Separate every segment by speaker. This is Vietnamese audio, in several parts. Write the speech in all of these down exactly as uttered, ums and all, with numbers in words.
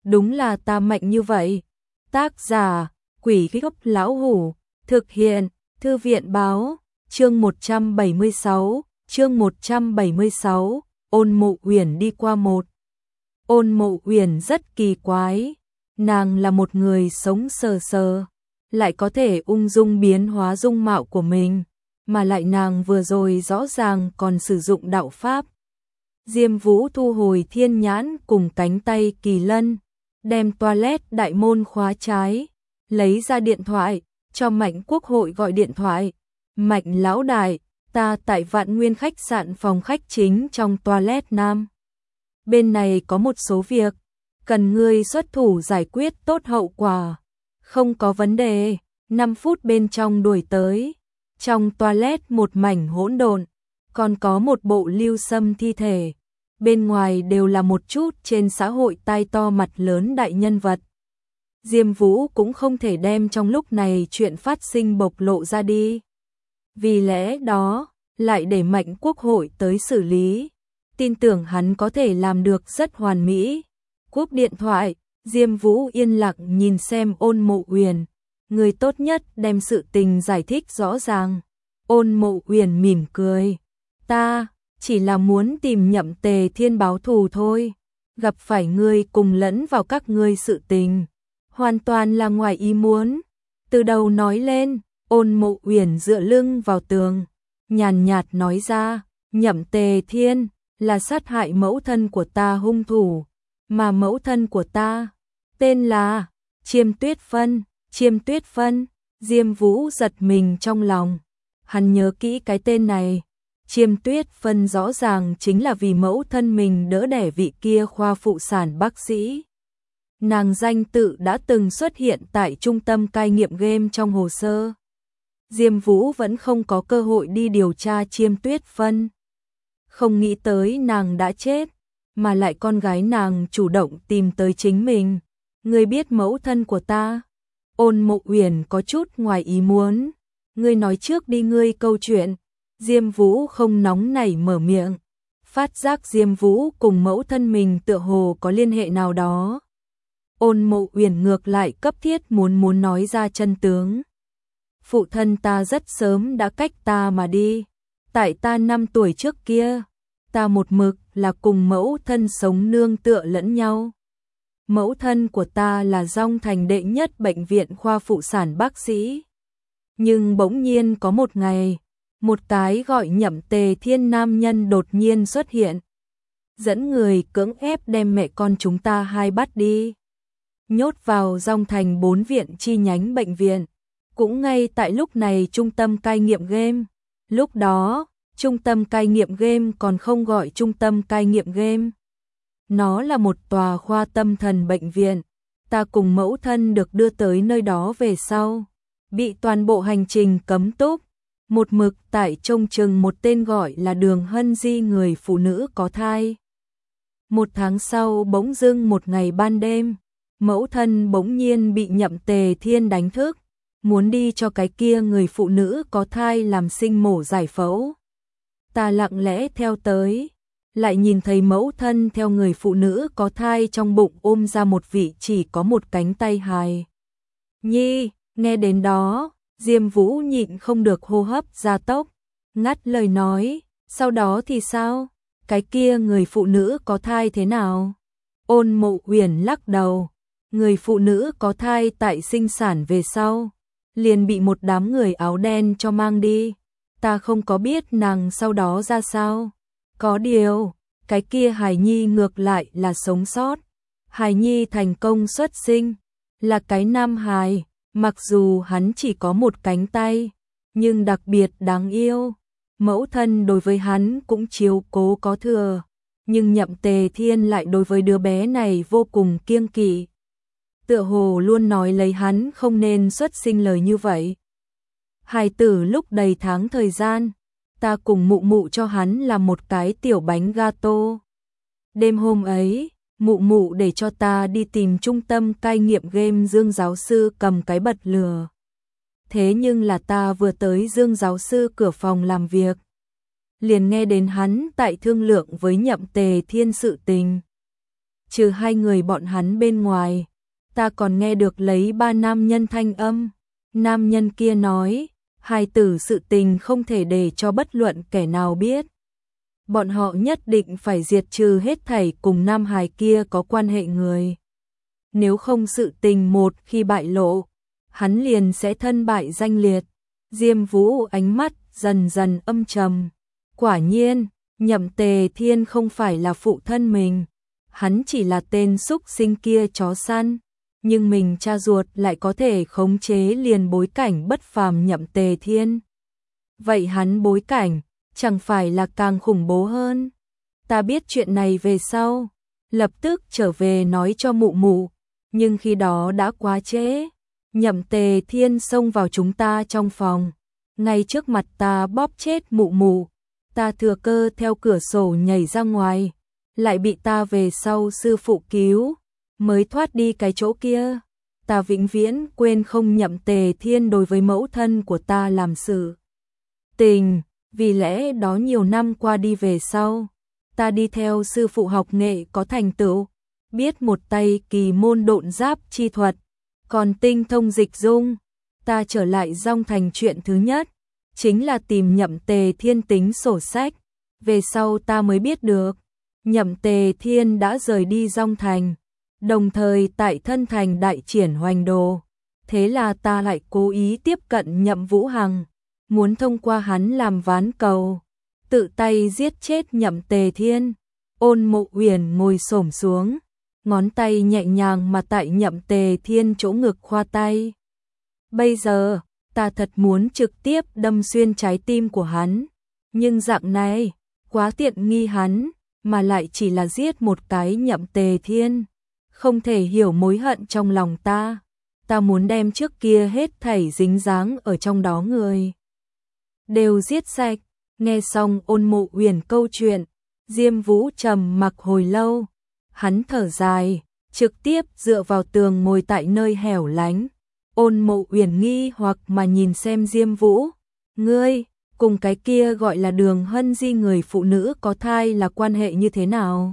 Speaker 1: đúng là ta mạnh như vậy. Tác giả, Quỷ Gốc Lão Hủ, thực hiện, Thư viện Báo, chương một trăm bảy mươi sáu, chương một trăm bảy mươi sáu, Ôn Mộ Uyển đi qua một. Ôn Mộ Uyển rất kỳ quái, nàng là một người sống sờ sờ, lại có thể ung dung biến hóa dung mạo của mình, mà lại nàng vừa rồi rõ ràng còn sử dụng đạo pháp. Diêm Vũ thu hồi thiên nhãn cùng cánh tay kỳ lân, đem toilet đại môn khóa trái, lấy ra điện thoại, cho Mạnh Quốc Hội gọi điện thoại. Mạnh lão đại, ta tại Vạn Nguyên khách sạn phòng khách chính trong toilet nam. Bên này có một số việc, cần ngươi xuất thủ giải quyết tốt hậu quả. Không có vấn đề, năm phút bên trong đuổi tới. Trong toilet một mảnh hỗn độn, còn có một bộ Lưu Sâm thi thể. Bên ngoài đều là một chút trên xã hội tai to mặt lớn đại nhân vật. Diêm Vũ cũng không thể đem trong lúc này chuyện phát sinh bộc lộ ra đi. Vì lẽ đó, lại để Mạnh Quốc Hội tới xử lý. Tin tưởng hắn có thể làm được rất hoàn mỹ. Cúp điện thoại, Diêm Vũ yên lặng nhìn xem Ôn Mộ Uyển. Người tốt nhất đem sự tình giải thích rõ ràng. Ôn Mộ Uyển mỉm cười. Ta chỉ là muốn tìm Nhậm Tề Thiên báo thù thôi. Gặp phải ngươi cùng lẫn vào các ngươi sự tình. Hoàn toàn là ngoài ý muốn. Từ đầu nói lên, Ôn Mộ Uyển dựa lưng vào tường, nhàn nhạt nói ra, Nhậm Tề Thiên là sát hại mẫu thân của ta hung thủ, mà mẫu thân của ta tên là Chiêm Tuyết Phân. Chiêm Tuyết Phân, Diêm Vũ giật mình trong lòng. Hắn nhớ kỹ cái tên này. Chiêm Tuyết Phân rõ ràng chính là vì mẫu thân mình đỡ đẻ vị kia khoa phụ sản bác sĩ. Nàng danh tự đã từng xuất hiện tại trung tâm cai nghiện game trong hồ sơ. Diêm Vũ vẫn không có cơ hội đi điều tra Chiêm Tuyết Phân. Không nghĩ tới nàng đã chết, mà lại con gái nàng chủ động tìm tới chính mình. Ngươi biết mẫu thân của ta? Ôn Mộ Uyển có chút ngoài ý muốn. Ngươi nói trước đi ngươi câu chuyện. Diêm Vũ không nóng nảy mở miệng. Phát giác Diêm Vũ cùng mẫu thân mình tựa hồ có liên hệ nào đó. Ôn Mộ Uyển ngược lại cấp thiết muốn muốn nói ra chân tướng. Phụ thân ta rất sớm đã cách ta mà đi. Tại ta năm tuổi trước kia, ta một mực là cùng mẫu thân sống nương tựa lẫn nhau. Mẫu thân của ta là Dong Thành đệ nhất bệnh viện khoa phụ sản bác sĩ. Nhưng bỗng nhiên có một ngày, một cái gọi Nhậm Tề Thiên nam nhân đột nhiên xuất hiện. Dẫn người cưỡng ép đem mẹ con chúng ta hai bắt đi. Nhốt vào Dong Thành bốn viện chi nhánh bệnh viện. Cũng ngay tại lúc này trung tâm cai nghiện game. Lúc đó, trung tâm cai nghiện game còn không gọi trung tâm cai nghiện game. Nó là một tòa khoa tâm thần bệnh viện. Ta cùng mẫu thân được đưa tới nơi đó về sau. Bị toàn bộ hành trình cấm túc. Một mực tại trông chừng một tên gọi là Đường Hân Di người phụ nữ có thai. Một tháng sau bỗng dưng một ngày ban đêm, mẫu thân bỗng nhiên bị Nhậm Tề Thiên đánh thức. Muốn đi cho cái kia người phụ nữ có thai làm sinh mổ giải phẫu. Ta lặng lẽ theo tới, lại nhìn thấy mẫu thân theo người phụ nữ có thai trong bụng ôm ra một vị chỉ có một cánh tay hài nhi. Nghe đến đó, Diêm Vũ nhịn không được hô hấp gia tốc, ngắt lời nói, sau đó thì sao? Cái kia người phụ nữ có thai thế nào? Ôn Mộ Uyển lắc đầu, người phụ nữ có thai tại sinh sản về sau, liền bị một đám người áo đen cho mang đi. Ta không có biết nàng sau đó ra sao. Có điều, cái kia hài nhi ngược lại là sống sót. Hài nhi thành công xuất sinh, là cái nam hài, mặc dù hắn chỉ có một cánh tay, nhưng đặc biệt đáng yêu. Mẫu thân đối với hắn cũng chiếu cố có thừa, nhưng Nhậm Tề Thiên lại đối với đứa bé này vô cùng kiêng kỵ. Tựa hồ luôn nói lấy hắn không nên xuất sinh lời như vậy. Hài tử lúc đầy tháng thời gian, ta cùng mụ mụ cho hắn làm một cái tiểu bánh gato. Đêm hôm ấy, mụ mụ để cho ta đi tìm trung tâm cai nghiện game Dương giáo sư cầm cái bật lửa. Thế nhưng là ta vừa tới Dương giáo sư cửa phòng làm việc, liền nghe đến hắn tại thương lượng với Nhậm Tề Thiên sự tình. trừ hai người bọn hắn bên ngoài, ta còn nghe được lấy ba nam nhân thanh âm. Nam nhân kia nói, hài tử sự tình không thể để cho bất luận kẻ nào biết. Bọn họ nhất định phải diệt trừ hết thảy cùng nam hài kia có quan hệ người. Nếu không sự tình một khi bại lộ, hắn liền sẽ thân bại danh liệt. Diêm Vũ ánh mắt dần dần âm trầm. Quả nhiên, Nhậm Tề Thiên không phải là phụ thân mình. Hắn chỉ là tên xúc sinh kia chó săn. Nhưng mình cha ruột lại có thể khống chế liền bối cảnh bất phàm Nhậm Tề Thiên. Vậy hắn bối cảnh, chẳng phải là càng khủng bố hơn. Ta biết chuyện này về sau, lập tức trở về nói cho mụ mụ. Nhưng khi đó đã quá trễ. Nhậm Tề Thiên xông vào chúng ta trong phòng, ngay trước mặt ta bóp chết mụ mụ. Ta thừa cơ theo cửa sổ nhảy ra ngoài, lại bị ta về sau sư phụ cứu, mới thoát đi cái chỗ kia. Ta vĩnh viễn quên không Nhậm Tề Thiên đối với mẫu thân của ta làm sự tình. Vì lẽ đó nhiều năm qua đi về sau, ta đi theo sư phụ học nghệ có thành tựu, biết một tay kỳ môn độn giáp chi thuật, còn tinh thông dịch dung. Ta trở lại Dong Thành chuyện thứ nhất chính là tìm Nhậm Tề Thiên tính sổ sách. Về sau ta mới biết được, Nhậm Tề Thiên đã rời đi Dong Thành, đồng thời tại Thân Thành đại triển hoành đồ. Thế là ta lại cố ý tiếp cận Nhậm Vũ Hằng, muốn thông qua hắn làm ván cầu, tự tay giết chết Nhậm Tề Thiên. Ôn Mộ Uyển ngồi xổm xuống, ngón tay nhẹ nhàng mà tại Nhậm Tề Thiên chỗ ngực khoa tay. Bây giờ, ta thật muốn trực tiếp đâm xuyên trái tim của hắn, nhưng dạng này, quá tiện nghi hắn, mà lại chỉ là giết một cái Nhậm Tề Thiên. Không thể hiểu mối hận trong lòng ta, ta muốn đem trước kia hết thảy dính dáng ở trong đó người đều giết sạch. Nghe xong Ôn Mộ Uyển câu chuyện, Diêm Vũ trầm mặc hồi lâu, hắn thở dài, trực tiếp dựa vào tường ngồi tại nơi hẻo lánh. Ôn Mộ Uyển nghi hoặc mà nhìn xem Diêm Vũ, ngươi cùng cái kia gọi là Đường Hân Di người phụ nữ có thai là quan hệ như thế nào?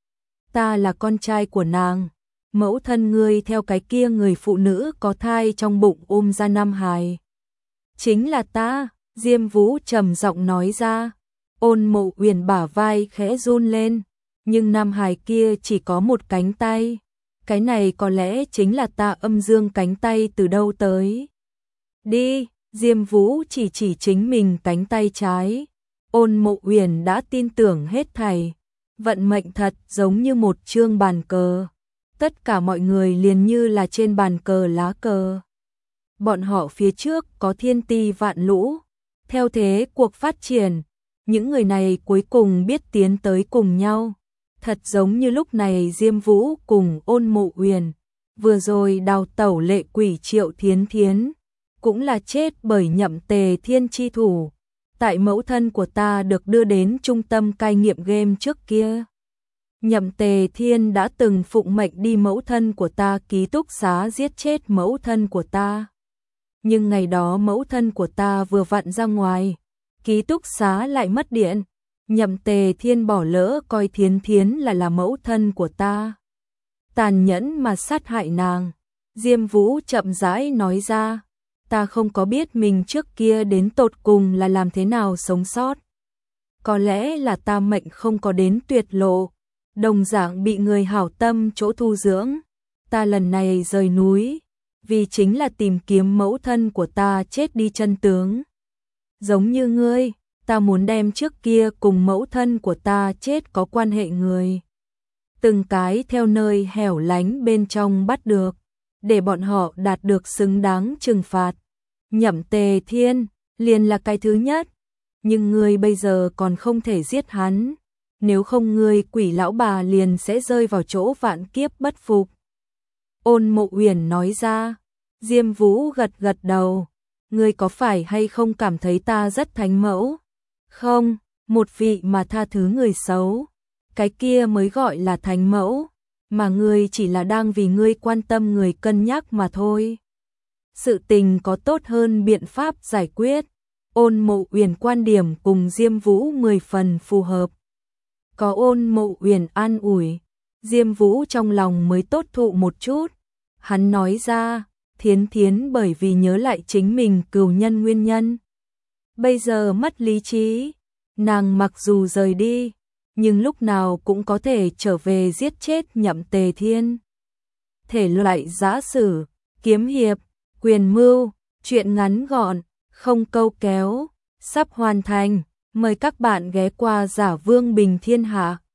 Speaker 1: Ta là con trai của nàng, mẫu thân ngươi theo cái kia người phụ nữ có thai trong bụng ôm ra nam hài. Chính là ta, Diêm Vũ trầm giọng nói ra. Ôn Mộ Uyển bả vai khẽ run lên, nhưng nam hài kia chỉ có một cánh tay. Cái này có lẽ chính là ta âm dương cánh tay từ đâu tới. Đi, Diêm Vũ chỉ chỉ chính mình cánh tay trái. Ôn Mộ Uyển đã tin tưởng hết thảy. Vận mệnh thật giống như một chương bàn cờ. Tất cả mọi người liền như là trên bàn cờ lá cờ. Bọn họ phía trước có thiên ti vạn lũ. Theo thế cuộc phát triển, những người này cuối cùng biết tiến tới cùng nhau. Thật giống như lúc này Diêm Vũ cùng Ôn Mộ Uyển, vừa rồi đào tẩu lệ quỷ Triệu Thiến Thiến, cũng là chết bởi Nhậm Tề Thiên chi thủ. Tại mẫu thân của ta được đưa đến trung tâm cai nghiện game trước kia, Nhậm Tề Thiên đã từng phụng mệnh đi mẫu thân của ta ký túc xá giết chết mẫu thân của ta. Nhưng ngày đó mẫu thân của ta vừa vặn ra ngoài, ký túc xá lại mất điện. Nhậm Tề Thiên bỏ lỡ coi Thiến Thiến là là mẫu thân của ta, tàn nhẫn mà sát hại nàng. Diêm Vũ chậm rãi nói ra, ta không có biết mình trước kia đến tột cùng là làm thế nào sống sót. Có lẽ là ta mệnh không có đến tuyệt lộ, đồng dạng bị người hảo tâm chỗ thu dưỡng. Ta lần này rời núi, vì chính là tìm kiếm mẫu thân của ta chết đi chân tướng. Giống như ngươi, ta muốn đem trước kia cùng mẫu thân của ta chết có quan hệ người, từng cái theo nơi hẻo lánh bên trong bắt được, để bọn họ đạt được xứng đáng trừng phạt. Nhậm Tề Thiên liền là cái thứ nhất, nhưng ngươi bây giờ còn không thể giết hắn, nếu không ngươi quỷ lão bà liền sẽ rơi vào chỗ vạn kiếp bất phục. Ôn Mộ Uyển nói ra. Diêm Vũ gật gật đầu, ngươi có phải hay không cảm thấy ta rất thánh mẫu? Không, một vị mà tha thứ người xấu, cái kia mới gọi là thánh mẫu, mà ngươi chỉ là đang vì ngươi quan tâm người cân nhắc mà thôi. Sự tình có tốt hơn biện pháp giải quyết. Ôn Mộ Uyển quan điểm cùng Diêm Vũ mười phần phù hợp. Có Ôn Mộ Uyển an ủi, Diêm Vũ trong lòng mới tốt thụ một chút. Hắn nói ra, Thiến Thiến bởi vì nhớ lại chính mình cừu nhân nguyên nhân. Bây giờ mất lý trí, nàng mặc dù rời đi, nhưng lúc nào cũng có thể trở về giết chết Nhậm Tề Thiên. Thể loại giã sử, kiếm hiệp, quyền mưu, truyện ngắn gọn, không câu kéo, sắp hoàn thành. Mời các bạn ghé qua Giả Vương Bình Thiên Hạ.